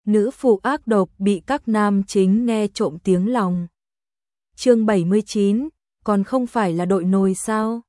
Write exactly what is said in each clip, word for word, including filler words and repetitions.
nữ phụ ác độc bị các nam chính nghe trộm tiếng lòng. Chương bảy mươi chín, còn không phải là đội nồi sao?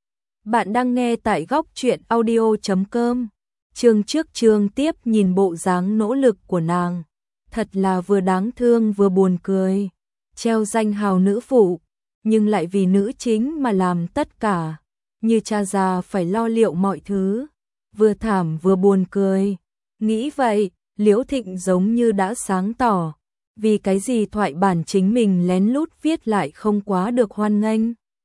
Bạn đang nghe tại góc truyện audio chấm com. Chương trước chương tiếp nhìn bộ dáng nỗ lực của nàng, thật là vừa đáng thương vừa buồn cười. Treo danh hào nữ phụ, nhưng lại vì nữ chính mà làm tất cả, như cha già phải lo liệu mọi thứ, vừa thảm vừa buồn cười. Nghĩ vậy, Liễu Thịnh giống như đã sáng tỏ, vì cái gì thoại bản chính mình lén lút viết lại không quá được hoan nghênh.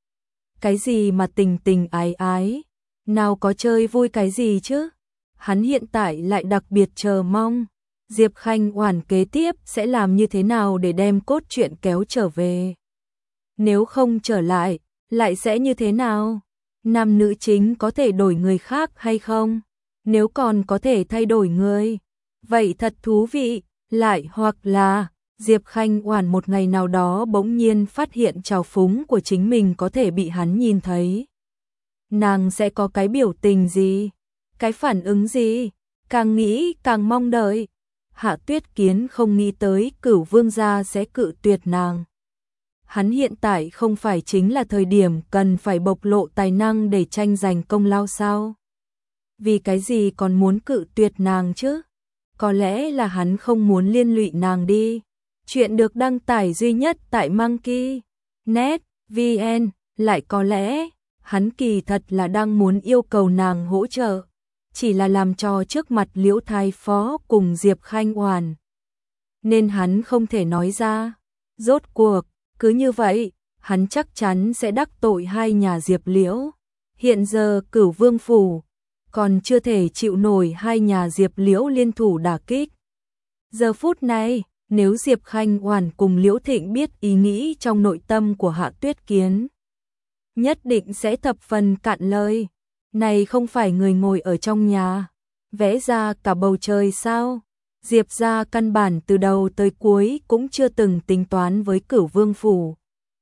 Cái gì mà tình tình ái ái, nào có chơi vui cái gì chứ? Hắn hiện tại lại đặc biệt chờ mong Diệp Khanh Oản kế tiếp sẽ làm như thế nào để đem cốt truyện kéo trở về. Nếu không trở lại, lại sẽ như thế nào? Nam nữ chính có thể đổi người khác hay không? Nếu còn có thể thay đổi người, vậy thật thú vị. Lại hoặc là Diệp Khanh Oản một ngày nào đó bỗng nhiên phát hiện trào phúng của chính mình có thể bị hắn nhìn thấy. Nàng sẽ có cái biểu tình gì? Cái phản ứng gì? Càng nghĩ càng mong đợi. Hạ Tuyết Kiến không nghĩ tới Cửu Vương gia sẽ cự tuyệt nàng. Hắn hiện tại không phải chính là thời điểm cần phải bộc lộ tài năng để tranh giành công lao sao? Vì cái gì còn muốn cự tuyệt nàng chứ? Có lẽ là hắn không muốn liên lụy nàng đi. Chuyện được đăng tải duy nhất tại Monkey net vê en, lại có lẽ hắn kỳ thật là đang muốn yêu cầu nàng hỗ trợ, chỉ là làm trò trước mặt Liễu Thái Phó cùng Diệp Khanh Oản, nên hắn không thể nói ra. Rốt cuộc, cứ như vậy, hắn chắc chắn sẽ đắc tội hai nhà Diệp Liễu. Hiện giờ Cửu Vương phủ còn chưa thể chịu nổi hai nhà Diệp Liễu liên thủ đả kích. Giờ phút này, nếu Diệp Khanh Oản cùng Liễu Thịnh biết ý nghĩ trong nội tâm của Hạ Tuyết Kiến, nhất định sẽ thập phần cạn lời. Này không phải người ngồi ở trong nhà, vẽ ra cả bầu trời sao? Diệp gia căn bản từ đầu tới cuối cũng chưa từng tính toán với Cửu Vương phủ.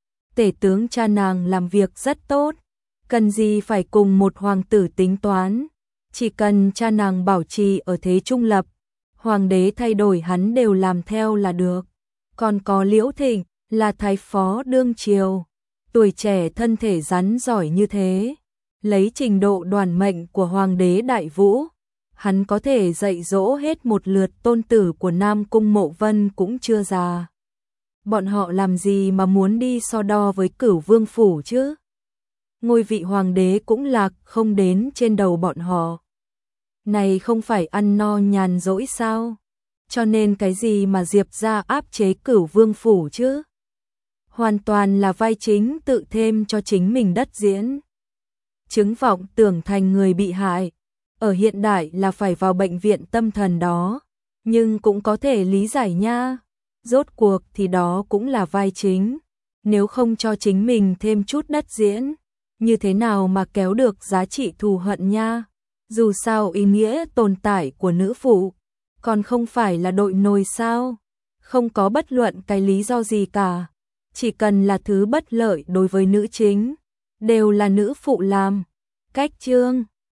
Tể tướng cha nàng làm việc rất tốt, cần gì phải cùng một hoàng tử tính toán, chỉ cần cha nàng bảo trì ở thế trung lập, hoàng đế thay đổi hắn đều làm theo là được. Còn có Liễu Thịnh, là thái phó đương triều, tuổi trẻ thân thể rắn giỏi như thế, lấy trình độ đoàn mệnh của hoàng đế Đại Vũ, hắn có thể dạy dỗ hết một lượt tôn tử của Nam Cung Mộ Vân cũng chưa già. Bọn họ làm gì mà muốn đi so đo với Cửu Vương phủ chứ? Ngôi vị hoàng đế cũng lạc không đến trên đầu bọn họ. Này không phải ăn no nhàn rỗi sao? Cho nên cái gì mà Diệp gia áp chế Cửu Vương phủ chứ? Hoàn toàn là vai chính tự thêm cho chính mình đất diễn. Chứng vọng tưởng thành người bị hại, ở hiện đại là phải vào bệnh viện tâm thần đó, nhưng cũng có thể lý giải nha. Rốt cuộc thì đó cũng là vai chính, nếu không cho chính mình thêm chút đất diễn, như thế nào mà kéo được giá trị thù hận nha. Dù sao ý nghĩa tồn tại của nữ phụ, còn không phải là đội nồi sao? Không có bất luận cái lý do gì cả, chỉ cần là thứ bất lợi đối với nữ chính, đều là nữ phụ làm. Cách chương